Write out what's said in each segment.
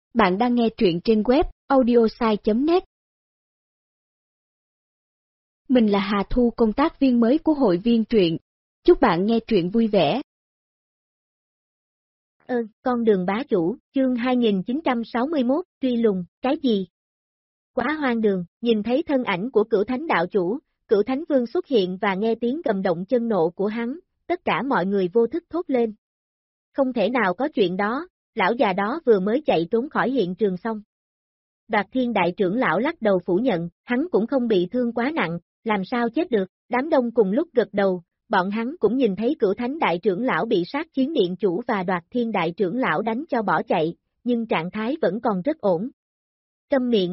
Bạn đang nghe truyện trên web audiosai.net. Mình là Hà Thu, công tác viên mới của hội viên truyện. Chúc bạn nghe truyện vui vẻ. Con đường bá chủ, chương 2961, truy lùng, cái gì? Quá hoang đường, nhìn thấy thân ảnh của Cửu Thánh đạo chủ, Cửu Thánh Vương xuất hiện và nghe tiếng gầm động chân nộ của hắn, tất cả mọi người vô thức thốt lên. Không thể nào có chuyện đó, lão già đó vừa mới chạy trốn khỏi hiện trường xong. Đoạt Thiên đại trưởng lão lắc đầu phủ nhận, hắn cũng không bị thương quá nặng, làm sao chết được, đám đông cùng lúc gật đầu, bọn hắn cũng nhìn thấy Cửu Thánh đại trưởng lão bị sát chiến điện chủ và Đoạt Thiên đại trưởng lão đánh cho bỏ chạy, nhưng trạng thái vẫn còn rất ổn. Câm miệng.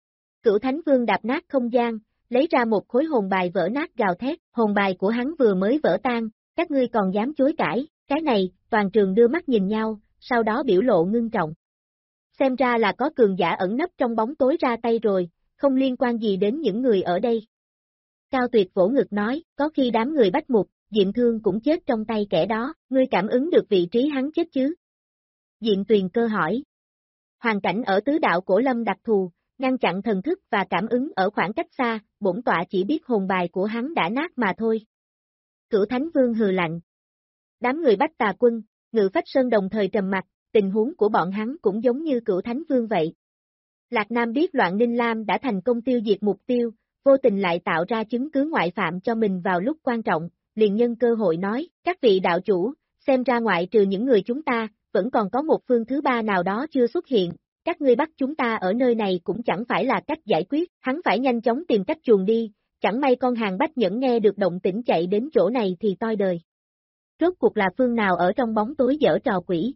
Cửu Thánh Vương đạp nát không gian, lấy ra một khối hồn bài vỡ nát gào thét, hồn bài của hắn vừa mới vỡ tan, các ngươi còn dám chối cãi, cái này, toàn trường đưa mắt nhìn nhau, sau đó biểu lộ ngưng trọng. Xem ra là có cường giả ẩn nấp trong bóng tối ra tay rồi, không liên quan gì đến những người ở đây. Cao Tuyệt vỗ ngực nói, có khi đám người Bách Mục, Diệm Thương cũng chết trong tay kẻ đó, ngươi cảm ứng được vị trí hắn chết chứ? Diệm Tuyền Cơ hỏi. Hoàn cảnh ở tứ đạo Cổ Lâm đặc thù, ngăn chặn thần thức và cảm ứng ở khoảng cách xa, bổn tọa chỉ biết hồn bài của hắn đã nát mà thôi. Cửu Thánh Vương hừ lạnh. Đám người Bách Tà Quân, Ngự Phách Sơn đồng thời trầm mặt, tình huống của bọn hắn cũng giống như Cửu Thánh Vương vậy. Lạc Nam biết Loạn Ninh Lam đã thành công tiêu diệt mục tiêu, vô tình lại tạo ra chứng cứ ngoại phạm cho mình vào lúc quan trọng, liền nhân cơ hội nói, các vị đạo chủ, xem ra ngoại trừ những người chúng ta, vẫn còn có một phương thứ ba nào đó chưa xuất hiện, các ngươi bắt chúng ta ở nơi này cũng chẳng phải là cách giải quyết, hắn phải nhanh chóng tìm cách chuồn đi, chẳng may con hàng Bách Nhẫn nghe được động tĩnh chạy đến chỗ này thì toi đời. Rốt cuộc là phương nào ở trong bóng tối giở trò quỷ.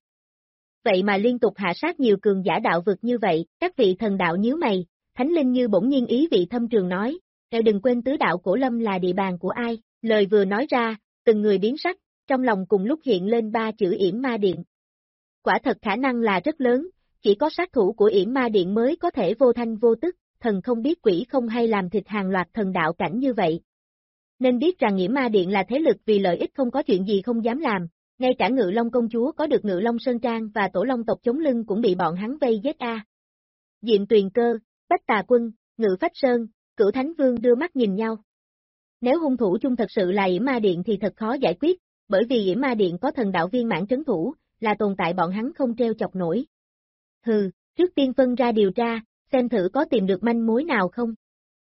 Vậy mà liên tục hạ sát nhiều cường giả đạo vực như vậy, các vị thần đạo nhíu mày, Thánh Linh Như bỗng nhiên ý vị thâm trường nói, đừng quên tứ đạo Cổ Lâm là địa bàn của ai, lời vừa nói ra, từng người biến sắc, trong lòng cùng lúc hiện lên ba chữ Yểm Ma Điện. Quả thật khả năng là rất lớn, chỉ có sát thủ của Yểm Ma Điện mới có thể vô thanh vô tức, thần không biết quỷ không hay làm thịt hàng loạt thần đạo cảnh như vậy. Nên biết rằng Yểm Ma Điện là thế lực vì lợi ích không có chuyện gì không dám làm, ngay cả Ngự Long công chúa có được Ngự Long Sơn Trang và Tổ Long tộc chống lưng cũng bị bọn hắn vây giết a. Diệm Tuyền Cơ, Bách Tà Quân, Ngự Phách Sơn, Cửu Thánh Vương đưa mắt nhìn nhau. Nếu hung thủ chung thật sự là Yểm Ma Điện thì thật khó giải quyết, bởi vì Yểm Ma Điện có thần đạo viên mãn trấn thủ, là tồn tại bọn hắn không treo chọc nổi. Hừ, trước tiên phân ra điều tra, xem thử có tìm được manh mối nào không.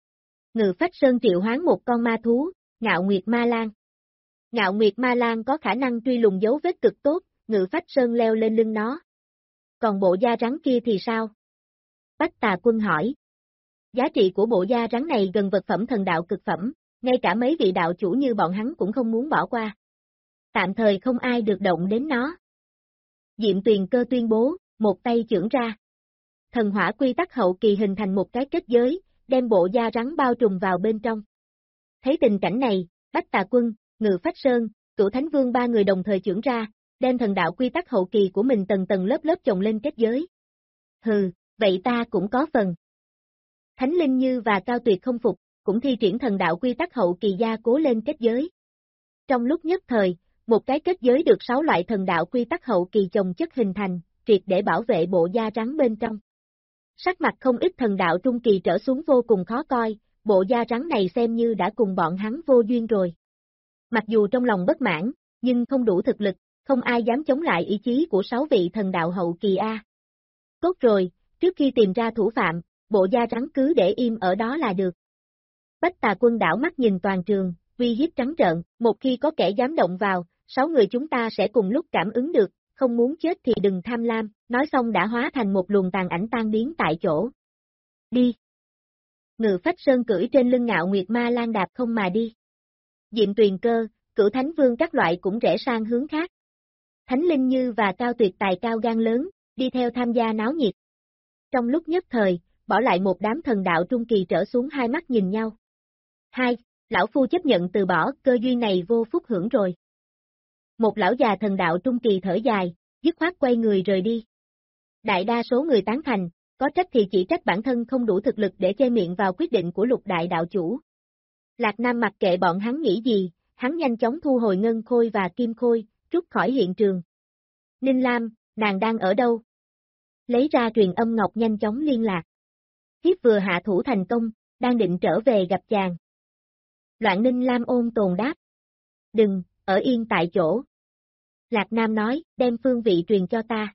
Ngự Phách Sơn triệu hoán một con ma thú, Ngạo Nguyệt Ma Lan. Ngạo Nguyệt Ma Lan có khả năng truy lùng dấu vết cực tốt, Ngự Phách Sơn leo lên lưng nó. Còn bộ da rắn kia thì sao? Bách Tà Quân hỏi. Giá trị của bộ da rắn này gần vật phẩm thần đạo cực phẩm, ngay cả mấy vị đạo chủ như bọn hắn cũng không muốn bỏ qua. Tạm thời không ai được động đến nó. Diệm Tuyền Cơ tuyên bố, một tay chưởng ra. Thần hỏa quy tắc hậu kỳ hình thành một cái kết giới, đem bộ da rắn bao trùm vào bên trong. Thấy tình cảnh này, Bách Tà Quân, Ngự Phách Sơn, Cửu Thánh Vương ba người đồng thời chưởng ra, đem thần đạo quy tắc hậu kỳ của mình tầng tầng lớp lớp chồng lên kết giới. Hừ, vậy ta cũng có phần. Thánh Linh Như và Cao Tuyệt không phục, cũng thi triển thần đạo quy tắc hậu kỳ gia cố lên kết giới. Trong lúc nhất thời, một cái kết giới được 6 loại thần đạo quy tắc hậu kỳ chồng chất hình thành, triệt để bảo vệ bộ da rắn bên trong. Sắc mặt không ít thần đạo trung kỳ trở xuống vô cùng khó coi, bộ da rắn này xem như đã cùng bọn hắn vô duyên rồi. Mặc dù trong lòng bất mãn, nhưng không đủ thực lực, không ai dám chống lại ý chí của 6 vị thần đạo hậu kỳ A. Tốt rồi, trước khi tìm ra thủ phạm, bộ da rắn cứ để im ở đó là được. Bách Tà Quân đảo mắt nhìn toàn trường, uy hiếp trắng trợn, một khi có kẻ dám động vào, 6 người chúng ta sẽ cùng lúc cảm ứng được, không muốn chết thì đừng tham lam, nói xong đã hóa thành một luồng tàn ảnh tan biến tại chỗ. Đi! Ngự Phách Sơn cưỡi trên lưng Ngạo Nguyệt Ma Lan đạp không mà đi. Diệm Tuyền Cơ, Cửu Thánh Vương các loại cũng rẽ sang hướng khác. Thánh Linh Như và Cao Tuyệt tài cao gan lớn, đi theo tham gia náo nhiệt. Trong lúc nhất thời, bỏ lại một đám thần đạo trung kỳ trở xuống hai mắt nhìn nhau. Hai, lão phu chấp nhận từ bỏ, cơ duyên này vô phúc hưởng rồi. Một lão già thần đạo trung kỳ thở dài, dứt khoát quay người rời đi. Đại đa số người tán thành, có trách thì chỉ trách bản thân không đủ thực lực để che miệng vào quyết định của Lục đại đạo chủ. Lạc Nam mặc kệ bọn hắn nghĩ gì, hắn nhanh chóng thu hồi ngân khôi và kim khôi, rút khỏi hiện trường. Ninh Lam, nàng đang ở đâu? lấy ra truyền âm ngọc nhanh chóng liên lạc. Thiếp vừa hạ thủ thành công, đang định trở về gặp chàng. Loạn Ninh Lam ôn tồn đáp. Đừng, ở yên tại chỗ. Lạc Nam nói, đem phương vị truyền cho ta,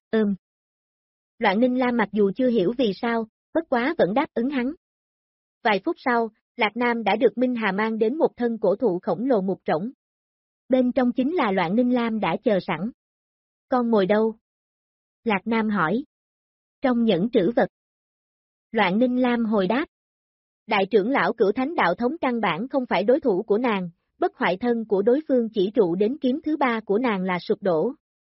Loạn Ninh Lam mặc dù chưa hiểu vì sao, bất quá vẫn đáp ứng hắn. Vài phút sau, Lạc Nam đã được Minh Hà mang đến một thân cổ thụ khổng lồ mục rỗng. Bên trong chính là Loạn Ninh Lam đã chờ sẵn. Con mồi đâu? Lạc Nam hỏi. Trong nhẫn trữ vật. Loạn Ninh Lam hồi đáp. Đại trưởng lão Cửu Thánh đạo thống căn bản không phải đối thủ của nàng, bất hoại thân của đối phương chỉ trụ đến kiếm thứ 3 của nàng là sụp đổ.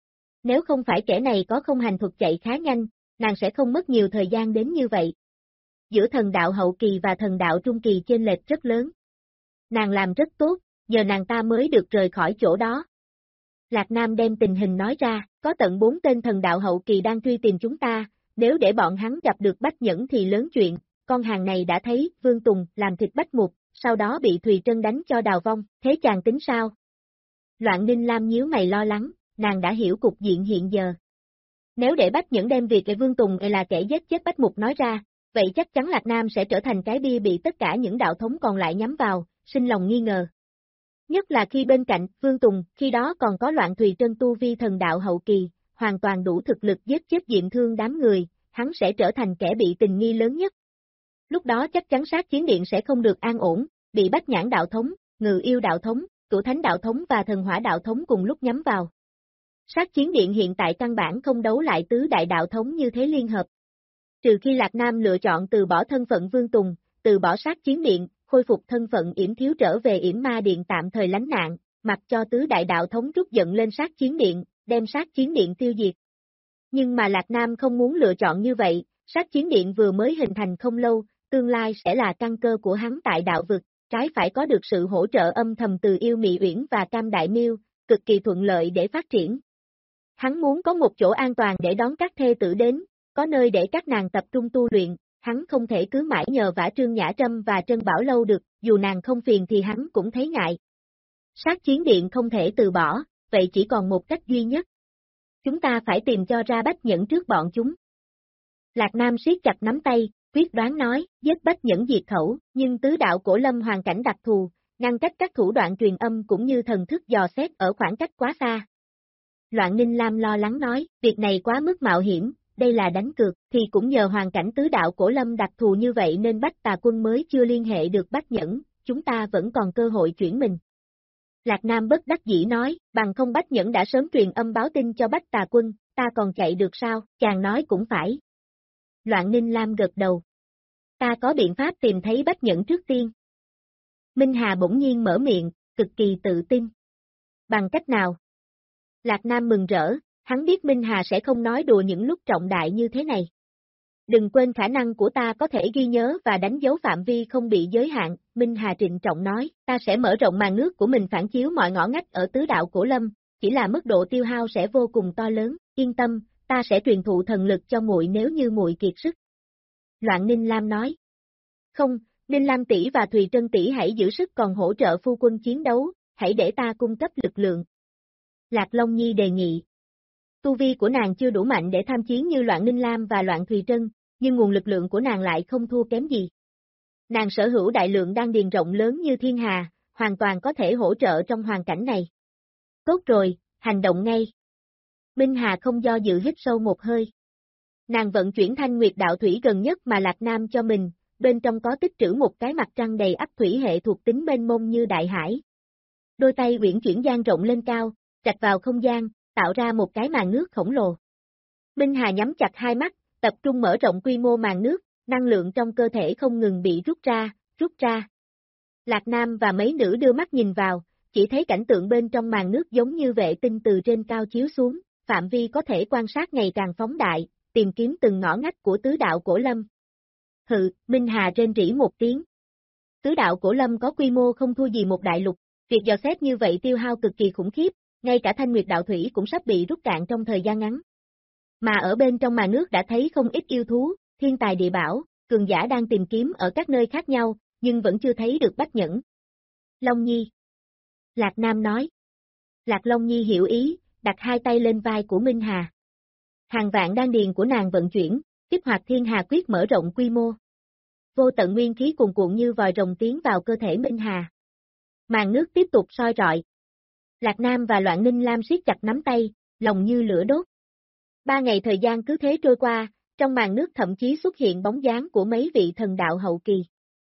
Nếu không phải kẻ này có không hành thuật chạy khá nhanh, nàng sẽ không mất nhiều thời gian đến như vậy. Giữa thần đạo hậu kỳ và thần đạo trung kỳ chênh lệch rất lớn. Nàng làm rất tốt, nhờ nàng ta mới được rời khỏi chỗ đó. Lạc Nam đem tình hình nói ra, có tận 4 tên thần đạo hậu kỳ đang truy tìm chúng ta, nếu để bọn hắn gặp được Bách Nhẫn thì lớn chuyện, con hàng này đã thấy Vương Tùng làm thịt Bách Mục, sau đó bị Thùy Trân đánh cho đào vong, thế chàng tính sao? Loạn Ninh Lam nhíu mày lo lắng, nàng đã hiểu cục diện hiện giờ. Nếu để Bách Nhẫn đem việc Vương Tùng là kẻ giết chết Bách Mục nói ra, vậy chắc chắn Lạc Nam sẽ trở thành cái bia bị tất cả những đạo thống còn lại nhắm vào, sinh lòng nghi ngờ. Nhất là khi bên cạnh Vương Tùng, khi đó còn có Loạn Thùy Trân tu vi thần đạo hậu kỳ, hoàn toàn đủ thực lực giết chết Diệm Thương đám người, hắn sẽ trở thành kẻ bị tình nghi lớn nhất. Lúc đó chắc chắn Sát Chiến Điện sẽ không được an ổn, bị Bách Nhãn đạo thống, Ngự Yêu đạo thống, Cửu Thánh đạo thống và Thần Hỏa đạo thống cùng lúc nhắm vào. Sát Chiến Điện hiện tại căn bản không đấu lại tứ đại đạo thống như thế liên hợp. Trừ khi Lạc Nam lựa chọn từ bỏ thân phận Vương Tùng, từ bỏ Sát Chiến Điện, khôi phục thân phận Yểm Thiếu trở về Yểm Ma Điện tạm thời lánh nạn, mặc cho tứ đại đạo thống trút giận lên Sát Chiến Điện, đem Sát Chiến Điện tiêu diệt. Nhưng mà Lạc Nam không muốn lựa chọn như vậy, Sát Chiến Điện vừa mới hình thành không lâu, tương lai sẽ là căn cơ của hắn tại đạo vực, trái phải có được sự hỗ trợ âm thầm từ Yêu Mị Uyển và Cam Đại Miêu, cực kỳ thuận lợi để phát triển. Hắn muốn có một chỗ an toàn để đón các thê tử đến, có nơi để các nàng tập trung tu luyện, hắn không thể cứ mãi nhờ vả Trương Nhã Trâm và Trân Bảo Lâu được, dù nàng không phiền thì hắn cũng thấy ngại. Sát Chiến Điện không thể từ bỏ, vậy chỉ còn một cách duy nhất. Chúng ta phải tìm cho ra Bách Nhẫn trước bọn chúng. Lạc Nam siết chặt nắm tay, quyết đoán nói, giết Bách Nhẫn diệt khẩu, nhưng tứ đạo Cổ Lâm hoàn cảnh đặc thù, ngăn cách các thủ đoạn truyền âm cũng như thần thức dò xét ở khoảng cách quá xa. Loạn Ninh Lam lo lắng nói, việc này quá mức mạo hiểm, đây là đánh cược, thì cũng nhờ hoàn cảnh tứ đạo Cổ Lâm đặc thù như vậy nên Bách Tà Quân mới chưa liên hệ được Bách Nhẫn, chúng ta vẫn còn cơ hội chuyển mình. Lạc Nam bất đắc dĩ nói, bằng không Bách Nhẫn đã sớm truyền âm báo tin cho Bách Tà Quân, ta còn chạy được sao, chàng nói cũng phải. Loạn Ninh Lam gật đầu. Ta có biện pháp tìm thấy Bách Nhẫn trước tiên. Minh Hà bỗng nhiên mở miệng, cực kỳ tự tin. Bằng cách nào? Lạc Nam mừng rỡ, hắn biết Minh Hà sẽ không nói đùa những lúc trọng đại như thế này. Đừng quên khả năng của ta có thể ghi nhớ và đánh dấu phạm vi không bị giới hạn, Minh Hà trịnh trọng nói, ta sẽ mở rộng màn nước của mình phản chiếu mọi ngõ ngách ở tứ đạo Cổ Lâm, chỉ là mức độ tiêu hao sẽ vô cùng to lớn, yên tâm, ta sẽ truyền thụ thần lực cho muội nếu như muội kiệt sức. Loạn Ninh Lam nói. Không, Ninh Lam tỷ và Thùy Trân tỷ hãy giữ sức còn hỗ trợ phu quân chiến đấu, hãy để ta cung cấp lực lượng. Lạc Long Nhi đề nghị. Tu vi của nàng chưa đủ mạnh để tham chiến như Loạn Ninh Lam và Loạn Thùy Trân, nhưng nguồn lực lượng của nàng lại không thua kém gì. Nàng sở hữu đại lượng đan điền rộng lớn như thiên hà, hoàn toàn có thể hỗ trợ trong hoàn cảnh này. Tốt rồi, hành động ngay. Minh Hà không do dự hít sâu một hơi. Nàng vận chuyển Thanh Nguyệt đạo thủy gần nhất mà Lạc Nam cho mình, bên trong có tích trữ một cái mặt trăng đầy ắp thủy hệ thuộc tính mênh mông như đại hải. Đôi tay uyển chuyển dang rộng lên cao, trạch vào không gian, tạo ra một cái màn nước khổng lồ. Minh Hà nhắm chặt hai mắt, tập trung mở rộng quy mô màn nước, năng lượng trong cơ thể không ngừng bị rút ra. Lạc Nam và mấy nữ đưa mắt nhìn vào, chỉ thấy cảnh tượng bên trong màn nước giống như vệ tinh từ trên cao chiếu xuống, phạm vi có thể quan sát ngày càng phóng đại, tìm kiếm từng ngõ ngách của tứ đạo Cổ Lâm. Hừ, Minh Hà rên rỉ một tiếng. Tứ đạo Cổ Lâm có quy mô không thua gì một đại lục, việc dò xét như vậy tiêu hao cực kỳ khủng khiếp, ngay cả Thanh Nguyệt đạo thủy cũng sắp bị rút cạn trong thời gian ngắn. Mà ở bên trong màn nước đã thấy không ít yêu thú, thiên tài địa bảo, cường giả đang tìm kiếm ở các nơi khác nhau, nhưng vẫn chưa thấy được Bách Nhẫn. Long Nhi. Lạc Nam nói. Lạc Long Nhi hiểu ý, đặt hai tay lên vai của Minh Hà. Hàng vạn đan điền của nàng vận chuyển, kích hoạt thiên hà quyết mở rộng quy mô. Vô tận nguyên khí cuồn cuộn như vòi rồng tiến vào cơ thể Minh Hà. Màn nước tiếp tục soi rọi. Lạc Nam và Loạn Ninh Lam siết chặt nắm tay, lòng như lửa đốt. 3 ngày thời gian cứ thế trôi qua, trong màn nước thậm chí xuất hiện bóng dáng của mấy vị thần đạo hậu kỳ.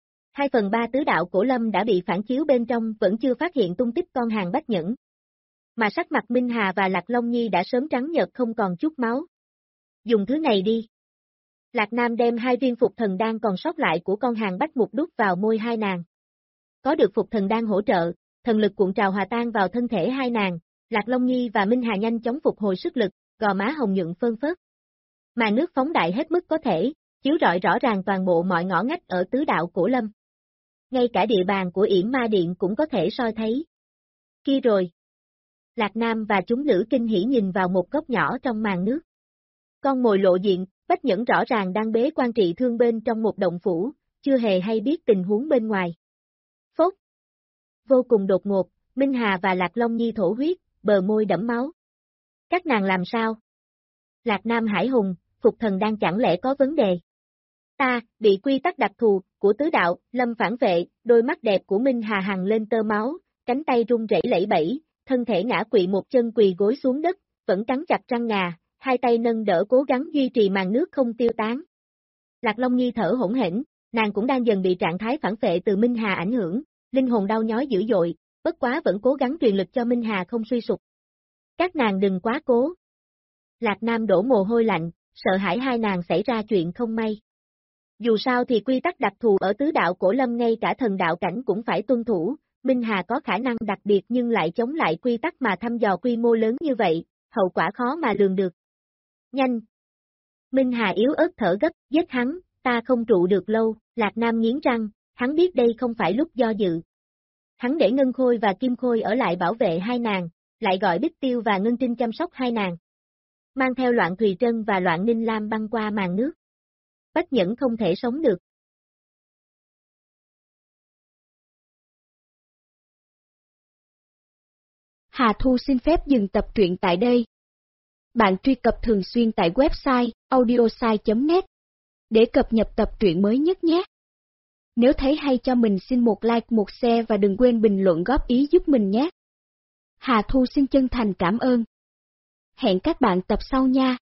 2/3 tứ đạo cổ lâm đã bị phản chiếu bên trong vẫn chưa phát hiện tung tích con hàng bách nhẫn. Mà sắc mặt Minh Hà và Lạc Long Nhi đã sớm trắng nhợt không còn chút máu. Dùng thứ này đi. Lạc Nam đem 2 viên phục thần đan còn sót lại của con hàng bách mục đút vào môi hai nàng. Có được phục thần đan hỗ trợ, thần lực cuộn trào hòa tan vào thân thể hai nàng, Lạc Long Nhi và Minh Hà nhanh chóng phục hồi sức lực, gò má hồng nhuận phơn phớt. Mà nước phóng đại hết mức có thể, chiếu rọi rõ ràng toàn bộ mọi ngõ ngách ở tứ đạo cổ lâm. Ngay cả địa bàn của Yểm Ma Điện cũng có thể soi thấy. Kia rồi. Lạc Nam và chúng nữ kinh hỉ nhìn vào một góc nhỏ trong màn nước. Con mồi lộ diện, Bách Nhẫn rõ ràng đang bế quan trị thương bên trong một động phủ, chưa hề hay biết tình huống bên ngoài. Phốt. Vô cùng đột ngột, Minh Hà và Lạc Long Nhi thổ huyết, bờ môi đẫm máu. Các nàng làm sao? Lạc Nam hải hùng, phục thần đang chẳng lẽ có vấn đề? Ta, bị quy tắc đặc thù, của tứ đạo, lâm phản vệ, đôi mắt đẹp của Minh Hà hằn lên tơ máu, cánh tay run rẩy lẫy bẫy, thân thể ngã quỵ một chân quỳ gối xuống đất, vẫn cắn chặt răng ngà, hai tay nâng đỡ cố gắng duy trì màn nước không tiêu tán. Lạc Long Nhi thở hổn hển, nàng cũng đang dần bị trạng thái phản vệ từ Minh Hà ảnh hưởng, linh hồn đau nhói dữ dội, bất quá vẫn cố gắng truyền lực cho Minh Hà không suy sụp. Các nàng đừng quá cố. Lạc Nam đổ mồ hôi lạnh, sợ hãi hai nàng xảy ra chuyện không may. Dù sao thì quy tắc đặc thù ở tứ đạo cổ lâm ngay cả thần đạo cảnh cũng phải tuân thủ, Minh Hà có khả năng đặc biệt nhưng lại chống lại quy tắc mà thăm dò quy mô lớn như vậy, hậu quả khó mà lường được. Nhanh! Minh Hà yếu ớt thở gấp, giết hắn, ta không trụ được lâu, Lạc Nam nghiến răng, hắn biết đây không phải lúc do dự. Hắn để Ngân Khôi và Kim Khôi ở lại bảo vệ hai nàng, lại gọi Bích Tiêu và Ngân Trinh chăm sóc hai nàng. Mang theo Loạn Thùy Trân và Loạn Ninh Lam băng qua màn nước. Bách Nhẫn không thể sống được. Hà Thu xin phép dừng tập truyện tại đây. Bạn truy cập thường xuyên tại website audiosai.net để cập nhật tập truyện mới nhất nhé. Nếu thấy hay cho mình xin một like, một share và đừng quên bình luận góp ý giúp mình nhé. Hà Thu xin chân thành cảm ơn. Hẹn các bạn tập sau nha.